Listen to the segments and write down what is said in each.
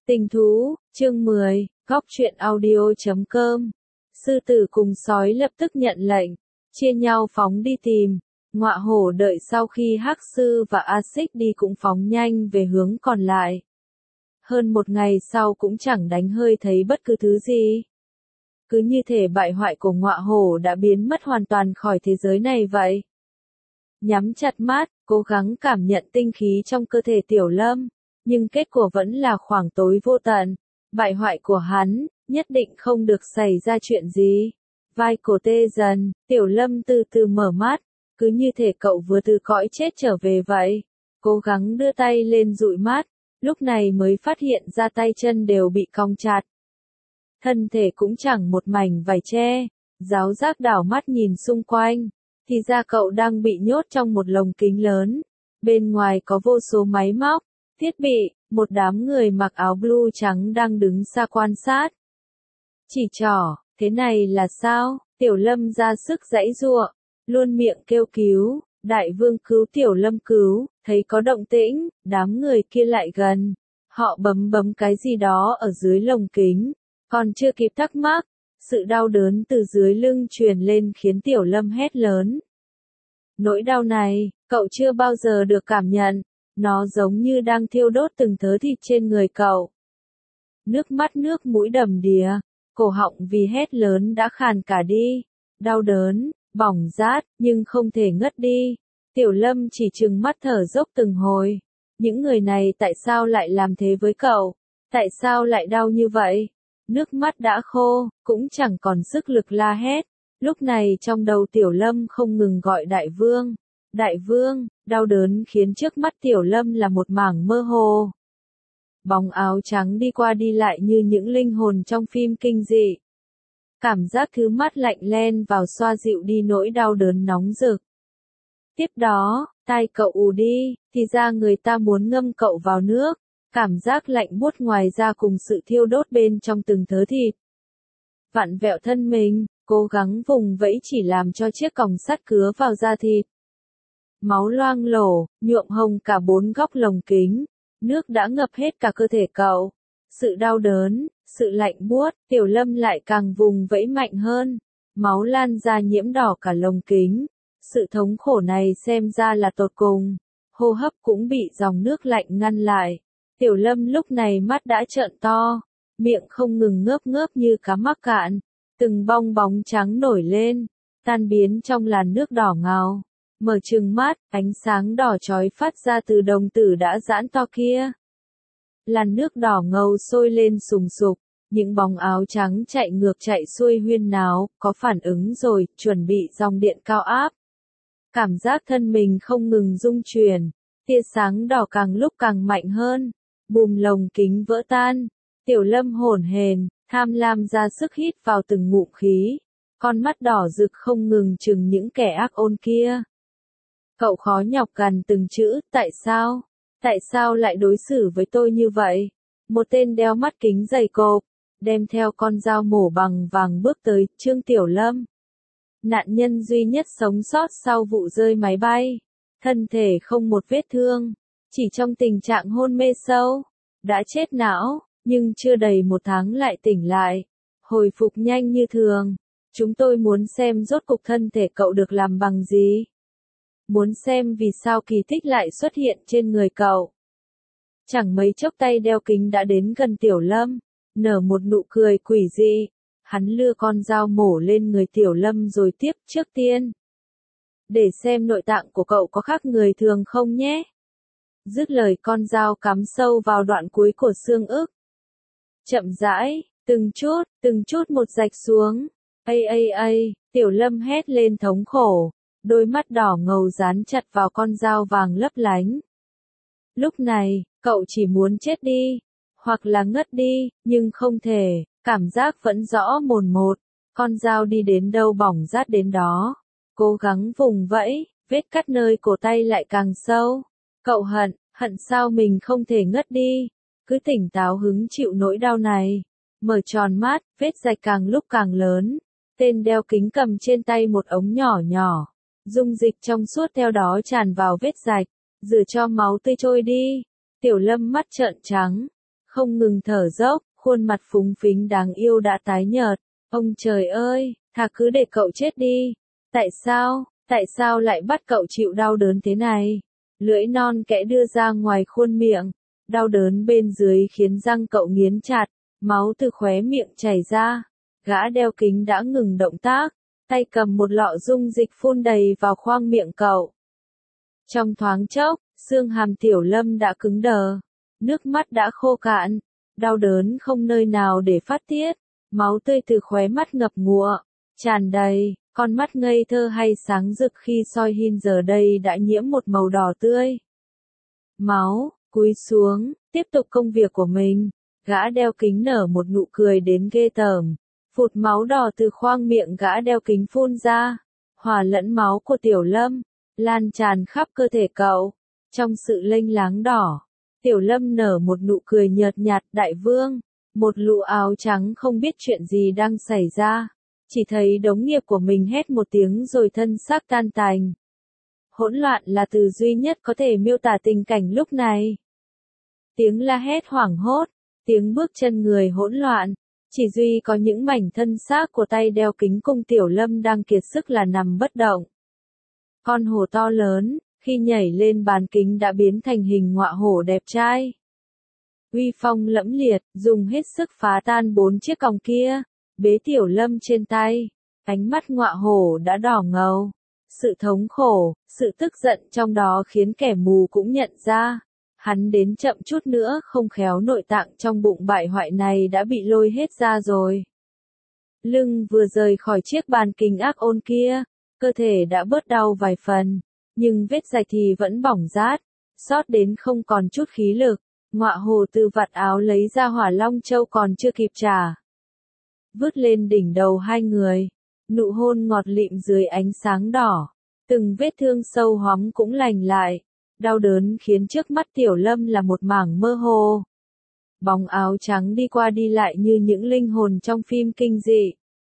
Tình thú, chương 10, góc truyện audio.com. Sư tử cùng sói lập tức nhận lệnh, chia nhau phóng đi tìm. Ngọa hổ đợi sau khi Hắc sư và A Xích đi cũng phóng nhanh về hướng còn lại. Hơn một ngày sau cũng chẳng đánh hơi thấy bất cứ thứ gì. Cứ như thể bại hoại của ngọa hổ đã biến mất hoàn toàn khỏi thế giới này vậy. Nhắm chặt mắt, cố gắng cảm nhận tinh khí trong cơ thể Tiểu Lâm, nhưng kết quả vẫn là khoảng tối vô tận. Bại hoại của hắn, nhất định không được xảy ra chuyện gì. Vai cổ tê dần, Tiểu Lâm từ từ mở mắt, cứ như thể cậu vừa từ cõi chết trở về vậy. Cố gắng đưa tay lên dụi mắt, lúc này mới phát hiện ra tay chân đều bị cong chặt. Thân thể cũng chẳng một mảnh vải che, giáo giác đảo mắt nhìn xung quanh, thì ra cậu đang bị nhốt trong một lồng kính lớn. Bên ngoài có vô số máy móc, thiết bị, một đám người mặc áo blue trắng đang đứng xa quan sát. Chỉ trỏ, thế này là sao? Tiểu Lâm ra sức giãy giụa, luôn miệng kêu cứu, đại vương cứu Tiểu Lâm cứu, thấy có động tĩnh, đám người kia lại gần. Họ bấm cái gì đó ở dưới lồng kính, còn chưa kịp thắc mắc, sự đau đớn từ dưới lưng truyền lên khiến Tiểu Lâm hét lớn. Nỗi đau này, cậu chưa bao giờ được cảm nhận, nó giống như đang thiêu đốt từng thớ thịt trên người cậu. Nước mắt nước mũi đầm đìa, cổ họng vì hét lớn đã khàn cả đi, đau đớn, bỏng rát, nhưng không thể ngất đi. Tiểu Lâm chỉ trừng mắt thở dốc từng hồi. Những người này tại sao lại làm thế với cậu? Tại sao lại đau như vậy? Nước mắt đã khô, cũng chẳng còn sức lực la hét. Lúc này trong đầu Tiểu Lâm không ngừng gọi đại vương. Đại vương, đau đớn khiến trước mắt Tiểu Lâm là một mảng mơ hồ. Bóng áo trắng đi qua đi lại như những linh hồn trong phim kinh dị. Cảm giác thứ mát lạnh len vào xoa dịu đi nỗi đau đớn nóng rực. Tiếp đó, tai cậu ù đi, thì ra người ta muốn ngâm cậu vào nước. Cảm giác lạnh buốt ngoài da cùng sự thiêu đốt bên trong từng thớ thịt. Vặn vẹo thân mình, cố gắng vùng vẫy chỉ làm cho chiếc còng sắt cứa vào da thịt. Máu loang lổ, nhuộm hồng cả bốn góc lồng kính. Nước đã ngập hết cả cơ thể cậu. Sự đau đớn, sự lạnh buốt, Tiểu Lâm lại càng vùng vẫy mạnh hơn. Máu lan ra nhiễm đỏ cả lồng kính. Sự thống khổ này xem ra là tột cùng. Hô hấp cũng bị dòng nước lạnh ngăn lại. Tiểu Lâm lúc này mắt đã trợn to. Miệng không ngừng ngớp như cá mắc cạn. Từng bong bóng trắng nổi lên, tan biến trong làn nước đỏ ngầu. Mở trừng mắt, ánh sáng đỏ chói phát ra từ đồng tử đã giãn to kia. Làn nước đỏ ngầu sôi lên sùng sục, những bóng áo trắng chạy ngược chạy xuôi huyên náo, có phản ứng rồi, chuẩn bị dòng điện cao áp. Cảm giác thân mình không ngừng rung chuyển, tia sáng đỏ càng lúc càng mạnh hơn, bùm lồng kính vỡ tan. Tiểu Lâm hổn hển, tham lam ra sức hít vào từng ngụm khí, con mắt đỏ rực không ngừng chừng những kẻ ác ôn kia. Cậu khó nhọc gằn từng chữ, tại sao? Tại sao lại đối xử với tôi như vậy? Một tên đeo mắt kính dày cộp, đem theo con dao mổ bằng vàng bước tới, Trương Tiểu Lâm. Nạn nhân duy nhất sống sót sau vụ rơi máy bay. Thân thể không một vết thương, chỉ trong tình trạng hôn mê sâu. Đã chết não, nhưng chưa đầy một tháng lại tỉnh lại. Hồi phục nhanh như thường. Chúng tôi muốn xem rốt cục thân thể cậu được làm bằng gì. Muốn xem vì sao kỳ tích lại xuất hiện trên người cậu. Chẳng mấy chốc tay đeo kính đã đến gần Tiểu Lâm, nở một nụ cười quỷ dị. Hắn lưa con dao mổ lên người Tiểu Lâm rồi tiếp trước tiên. Để xem nội tạng của cậu có khác người thường không nhé. Dứt lời con dao cắm sâu vào đoạn cuối của xương ức. Chậm rãi, từng chút một rạch xuống. Tiểu Lâm hét lên thống khổ. Đôi mắt đỏ ngầu dán chặt vào con dao vàng lấp lánh. Lúc này, cậu chỉ muốn chết đi, hoặc là ngất đi, nhưng không thể, cảm giác vẫn rõ mồn một. Con dao đi đến đâu bỏng rát đến đó. Cố gắng vùng vẫy, vết cắt nơi cổ tay lại càng sâu. Cậu hận sao mình không thể ngất đi. Cứ tỉnh táo hứng chịu nỗi đau này. Mở tròn mắt, vết rạch càng lúc càng lớn. Tên đeo kính cầm trên tay một ống nhỏ. Dung dịch trong suốt theo đó tràn vào vết rạch, rửa cho máu tươi trôi đi. Tiểu Lâm mắt trợn trắng. không ngừng thở dốc, khuôn mặt phúng phính đáng yêu đã tái nhợt. Ông trời ơi, thà cứ để cậu chết đi. Tại sao lại bắt cậu chịu đau đớn thế này? Lưỡi non kẽ đưa ra ngoài khuôn miệng, đau đớn bên dưới khiến răng cậu nghiến chặt, máu từ khóe miệng chảy ra. Gã đeo kính đã ngừng động tác, tay cầm một lọ dung dịch phun đầy vào khoang miệng cậu. Trong thoáng chốc, xương hàm Tiểu Lâm đã cứng đờ, nước mắt đã khô cạn, đau đớn không nơi nào để phát tiết, máu tươi từ khóe mắt ngập ngụa, tràn đầy, con mắt ngây thơ hay sáng rực khi soi hin giờ đây đã nhiễm một màu đỏ tươi. Máu, cúi xuống, tiếp tục công việc của mình, gã đeo kính nở một nụ cười đến ghê tởm. Phụt máu đỏ từ khoang miệng gã đeo kính phun ra, hòa lẫn máu của Tiểu Lâm, lan tràn khắp cơ thể cậu. Trong sự lênh láng đỏ, Tiểu Lâm nở một nụ cười nhợt nhạt. Đại vương, một lũ áo trắng không biết chuyện gì đang xảy ra, chỉ thấy đống nghiệp của mình hét một tiếng rồi thân xác tan tành. Hỗn loạn là từ duy nhất có thể miêu tả tình cảnh lúc này. Tiếng la hét hoảng hốt, tiếng bước chân người hỗn loạn. Chỉ duy có những mảnh thân xác của tay đeo kính cùng Tiểu Lâm đang kiệt sức là nằm bất động. Con hổ to lớn, khi nhảy lên bàn kính đã biến thành hình ngọa hổ đẹp trai. Uy phong lẫm liệt, dùng hết sức phá tan 4 chiếc còng kia, bế Tiểu Lâm trên tay. Ánh mắt ngọa hổ đã đỏ ngầu. Sự thống khổ, sự tức giận trong đó khiến kẻ mù cũng nhận ra. Hắn đến chậm chút nữa không khéo nội tạng trong bụng bại hoại này đã bị lôi hết ra rồi. Lưng vừa rời khỏi chiếc bàn kính ác ôn kia, cơ thể đã bớt đau vài phần, nhưng vết rạch thì vẫn bỏng rát, xót đến không còn chút khí lực. Ngọa hổ từ vạt áo lấy ra Hỏa Long Châu còn chưa kịp trả, vứt lên đỉnh đầu hai người, nụ hôn ngọt lịm dưới ánh sáng đỏ, từng vết thương sâu hoắm cũng lành lại. Đau đớn khiến trước mắt Tiểu Lâm là một mảng mơ hồ. Bóng áo trắng đi qua đi lại như những linh hồn trong phim kinh dị.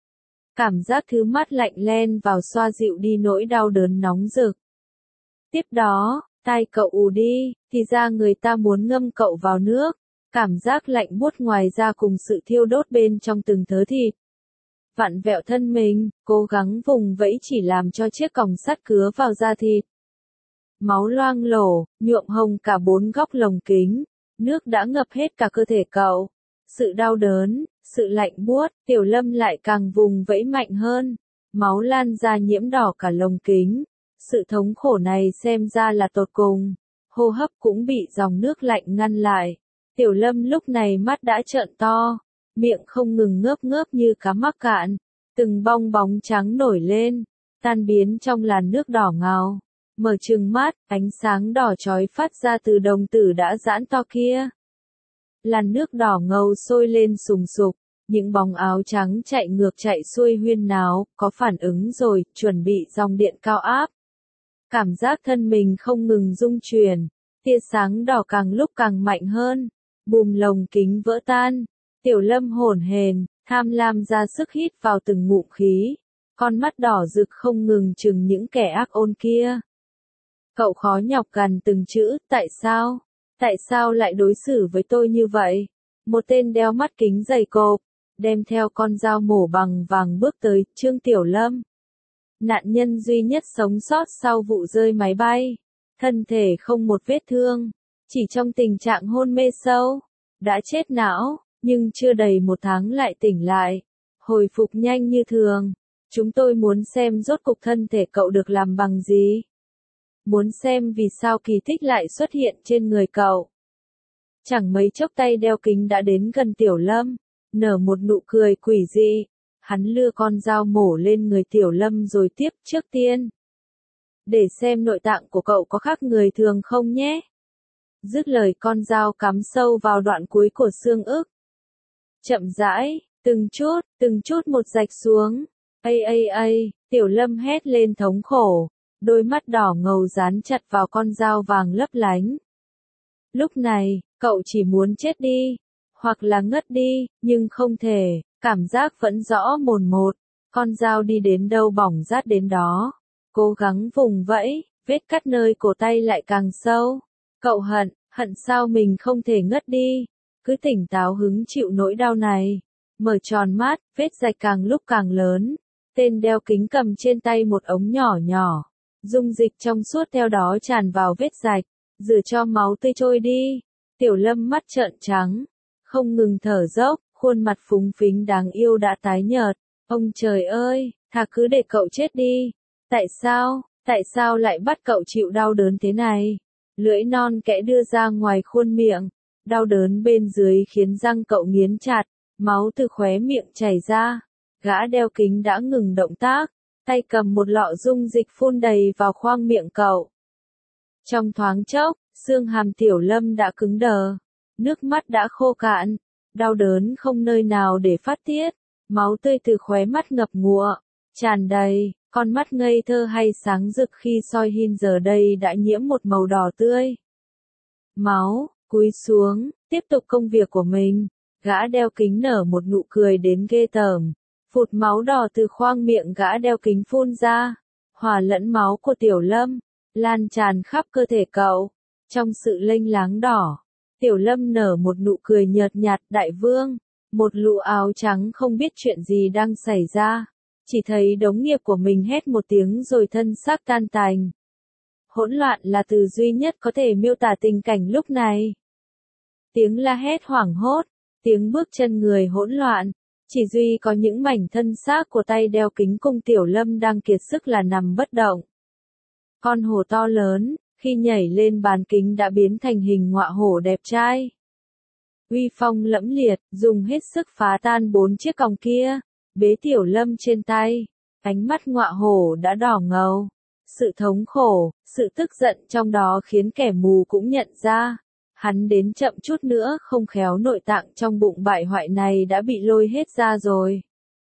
Cảm giác thứ mát lạnh len vào xoa dịu đi nỗi đau đớn nóng rực. Tiếp đó, tai cậu ù đi, thì ra người ta muốn ngâm cậu vào nước. Cảm giác lạnh buốt ngoài da cùng sự thiêu đốt bên trong từng thớ thịt. Vặn vẹo thân mình, cố gắng vùng vẫy chỉ làm cho chiếc còng sắt cứa vào da thịt. Máu loang lổ, nhuộm hồng cả 4 góc lồng kính, nước đã ngập hết cả cơ thể cậu. Sự đau đớn, sự lạnh buốt, Tiểu Lâm lại càng vùng vẫy mạnh hơn. Máu lan ra nhiễm đỏ cả lồng kính. Sự thống khổ này xem ra là tột cùng. Hô hấp cũng bị dòng nước lạnh ngăn lại. Tiểu Lâm lúc này mắt đã trợn to, miệng không ngừng ngớp ngớp như cá mắc cạn. Từng bong bóng trắng nổi lên, tan biến trong làn nước đỏ ngầu. Mở trừng mắt, ánh sáng đỏ chói phát ra từ đồng tử đã giãn to kia. Làn nước đỏ ngầu sôi lên sùng sục, những bóng áo trắng chạy ngược chạy xuôi huyên náo, có phản ứng rồi, chuẩn bị dòng điện cao áp. Cảm giác thân mình không ngừng rung chuyển, tia sáng đỏ càng lúc càng mạnh hơn, bùm lồng kính vỡ tan. Tiểu Lâm hổn hển, tham lam ra sức hít vào từng ngụm khí, con mắt đỏ rực không ngừng chừng những kẻ ác ôn kia. Cậu khó nhọc gằn từng chữ, tại sao lại đối xử với tôi như vậy? Một tên đeo mắt kính dày cộp, đem theo con dao mổ bằng vàng bước tới, Trương Tiểu Lâm. Nạn nhân duy nhất sống sót sau vụ rơi máy bay, thân thể không một vết thương, chỉ trong tình trạng hôn mê sâu, đã chết não, nhưng chưa đầy 1 tháng lại tỉnh lại, hồi phục nhanh như thường. Chúng tôi muốn xem rốt cục thân thể cậu được làm bằng gì. Muốn xem vì sao kỳ tích lại xuất hiện trên người cậu. Chẳng mấy chốc tay đeo kính đã đến gần Tiểu Lâm, nở một nụ cười quỷ dị. Hắn lưa con dao mổ lên người Tiểu Lâm rồi tiếp, trước tiên, để xem nội tạng của cậu có khác người thường không nhé. Dứt lời con dao cắm sâu vào đoạn cuối của xương ức. Chậm rãi, từng chút một rạch xuống. Tiểu Lâm hét lên thống khổ, đôi mắt đỏ ngầu dán chặt vào con dao vàng lấp lánh. Lúc này, cậu chỉ muốn chết đi, hoặc là ngất đi, nhưng không thể, cảm giác vẫn rõ mồn một, con dao đi đến đâu bỏng rát đến đó. Cố gắng vùng vẫy, vết cắt nơi cổ tay lại càng sâu. Cậu hận sao mình không thể ngất đi. cứ tỉnh táo hứng chịu nỗi đau này. Mở tròn mắt, vết rạch càng lúc càng lớn. Tên đeo kính cầm trên tay một ống nhỏ nhỏ. Dung dịch trong suốt theo đó tràn vào vết rạch, rửa cho máu tươi trôi đi. Tiểu Lâm mắt trợn trắng, không ngừng thở dốc, khuôn mặt phúng phính đáng yêu đã tái nhợt. Ông trời ơi, thà cứ để cậu chết đi. Tại sao lại bắt cậu chịu đau đớn thế này? Lưỡi non kẽ đưa ra ngoài khuôn miệng, đau đớn bên dưới khiến răng cậu nghiến chặt, máu từ khóe miệng chảy ra. Gã đeo kính đã ngừng động tác, tay cầm một lọ dung dịch phun đầy vào khoang miệng cậu. Trong thoáng chốc, xương hàm Tiểu Lâm đã cứng đờ, nước mắt đã khô cạn, đau đớn không nơi nào để phát tiết, máu tươi từ khóe mắt ngập ngụa, tràn đầy, con mắt ngây thơ hay sáng rực khi soi hin giờ đây đã nhiễm một màu đỏ tươi. Máu, cúi xuống, tiếp tục công việc của mình, gã đeo kính nở một nụ cười đến ghê tởm. Phụt máu đỏ từ khoang miệng gã đeo kính phun ra, hòa lẫn máu của Tiểu Lâm, lan tràn khắp cơ thể cậu. Trong sự lênh láng đỏ, Tiểu Lâm nở một nụ cười nhợt nhạt. Đại vương, một lũ áo trắng không biết chuyện gì đang xảy ra, chỉ thấy đống nghiệp của mình hét một tiếng rồi thân xác tan tành. Hỗn loạn là từ duy nhất có thể miêu tả tình cảnh lúc này. Tiếng la hét hoảng hốt, tiếng bước chân người hỗn loạn. Chỉ duy có những mảnh thân xác của tay đeo kính cùng Tiểu Lâm đang kiệt sức là nằm bất động. Con hổ to lớn, khi nhảy lên bàn kính đã biến thành hình ngọa hổ đẹp trai. Uy phong lẫm liệt, dùng hết sức phá tan 4 chiếc còng kia, bế Tiểu Lâm trên tay. Ánh mắt ngọa hổ đã đỏ ngầu. Sự thống khổ, sự tức giận trong đó khiến kẻ mù cũng nhận ra. Hắn đến chậm chút nữa không khéo nội tạng trong bụng bại hoại này đã bị lôi hết ra rồi.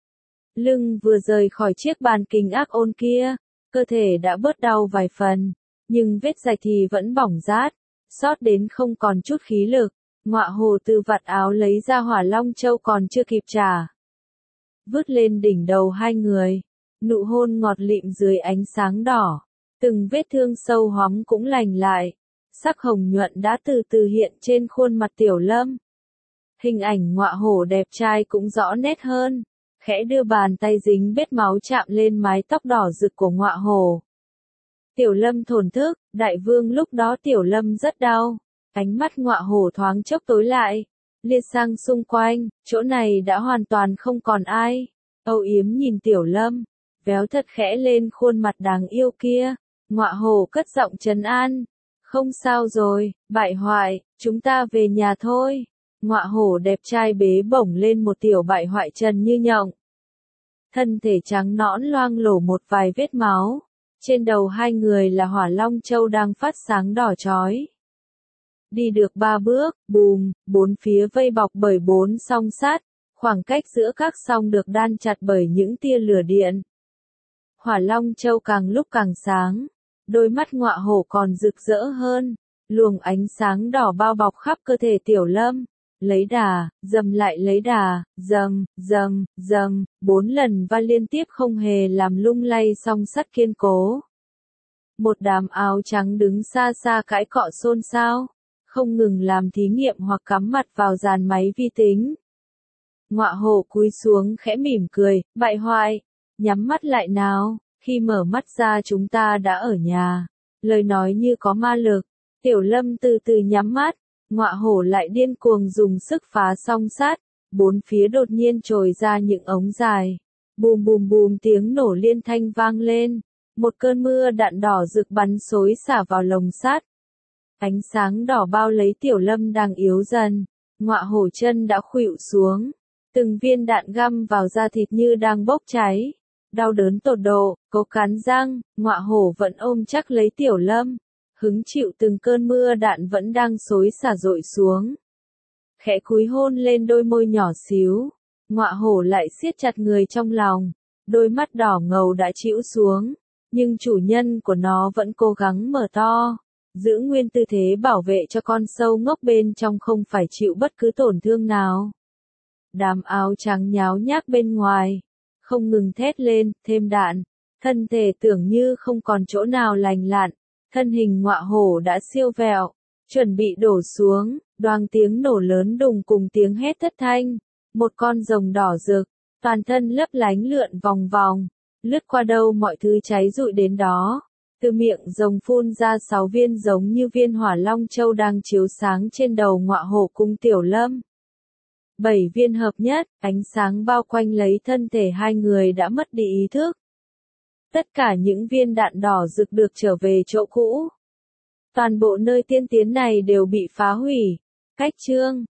Lưng vừa rời khỏi chiếc bàn kính ác ôn kia, cơ thể đã bớt đau vài phần, nhưng vết rạch thì vẫn bỏng rát, xót đến không còn chút khí lực. Ngọa hổ từ vạt áo lấy ra Hỏa Long Châu còn chưa kịp trả, vứt lên đỉnh đầu hai người, nụ hôn ngọt lịm dưới ánh sáng đỏ, từng vết thương sâu hoắm cũng lành lại. Sắc hồng nhuận đã từ từ hiện trên khuôn mặt Tiểu Lâm. Hình ảnh ngọa hổ đẹp trai cũng rõ nét hơn, khẽ đưa bàn tay dính vết máu chạm lên mái tóc đỏ rực của ngọa hổ. Tiểu Lâm thổn thức, đại vương lúc đó Tiểu Lâm rất đau, ánh mắt ngọa hổ thoáng chốc tối lại, liếc sang xung quanh, chỗ này đã hoàn toàn không còn ai. Âu yếm nhìn Tiểu Lâm, véo thật khẽ lên khuôn mặt đáng yêu kia, ngọa hổ cất giọng trấn an. Không sao rồi, bại hoại, chúng ta về nhà thôi. Ngọa hổ đẹp trai bế bổng lên một tiểu bại hoại trần như nhộng. Thân thể trắng nõn loang lổ một vài vết máu. Trên đầu hai người là Hỏa Long Châu đang phát sáng đỏ chói. Đi được 3 bước, bùm, 4 phía vây bọc bởi 4 song sắt. Khoảng cách giữa các song được đan chặt bởi những tia lửa điện. Hỏa Long Châu càng lúc càng sáng. Đôi mắt ngọa hổ còn rực rỡ hơn, luồng ánh sáng đỏ bao bọc khắp cơ thể Tiểu Lâm. Lấy đà, dầm lại lấy đà, dầm, dầm, dầm, 4 lần va liên tiếp không hề làm lung lay song sắt kiên cố. Một đám áo trắng đứng xa xa cãi cọ xôn xao, không ngừng làm thí nghiệm hoặc cắm mặt vào dàn máy vi tính. Ngọa hổ cúi xuống khẽ mỉm cười, bại hoại, nhắm mắt lại nào. Khi mở mắt ra chúng ta đã ở nhà. Lời nói như có ma lực. Tiểu Lâm từ từ nhắm mắt. Ngọa hổ lại điên cuồng dùng sức phá song sắt. 4 phía đột nhiên trồi ra những ống dài. Bùm bùm bùm tiếng nổ liên thanh vang lên. Một cơn mưa đạn đỏ rực bắn xối xả vào lồng sắt. Ánh sáng đỏ bao lấy Tiểu Lâm đang yếu dần. Ngọa hổ chân đã khuỵu xuống. Từng viên đạn găm vào da thịt như đang bốc cháy. Đau đớn tột độ, cố cắn răng, ngọa hổ vẫn ôm chắc lấy Tiểu Lâm, hứng chịu từng cơn mưa đạn vẫn đang xối xả dội xuống. Khẽ cúi hôn lên đôi môi nhỏ xíu, ngọa hổ lại siết chặt người trong lòng, đôi mắt đỏ ngầu đã chĩu xuống, nhưng chủ nhân của nó vẫn cố gắng mở to, giữ nguyên tư thế bảo vệ cho con sâu ngốc bên trong không phải chịu bất cứ tổn thương nào. Đám áo trắng nháo nhác bên ngoài. Không ngừng thét lên, thêm đạn, thân thể tưởng như không còn chỗ nào lành lặn, thân hình ngọa hổ đã siêu vẹo, chuẩn bị đổ xuống, Đoàng tiếng nổ lớn đùng cùng tiếng hét thất thanh. Một con rồng đỏ rực, toàn thân lấp lánh lượn vòng vòng, lướt qua đâu mọi thứ cháy rụi đến đó. Từ miệng rồng phun ra 6 viên giống như viên hỏa long châu đang chiếu sáng trên đầu ngọa hổ cung Tiểu Lâm. 7 viên hợp nhất, ánh sáng bao quanh lấy thân thể hai người đã mất đi ý thức. Tất cả những viên đạn đỏ rực được trở về chỗ cũ. Toàn bộ nơi tiên tiến này đều bị phá hủy. Cách chương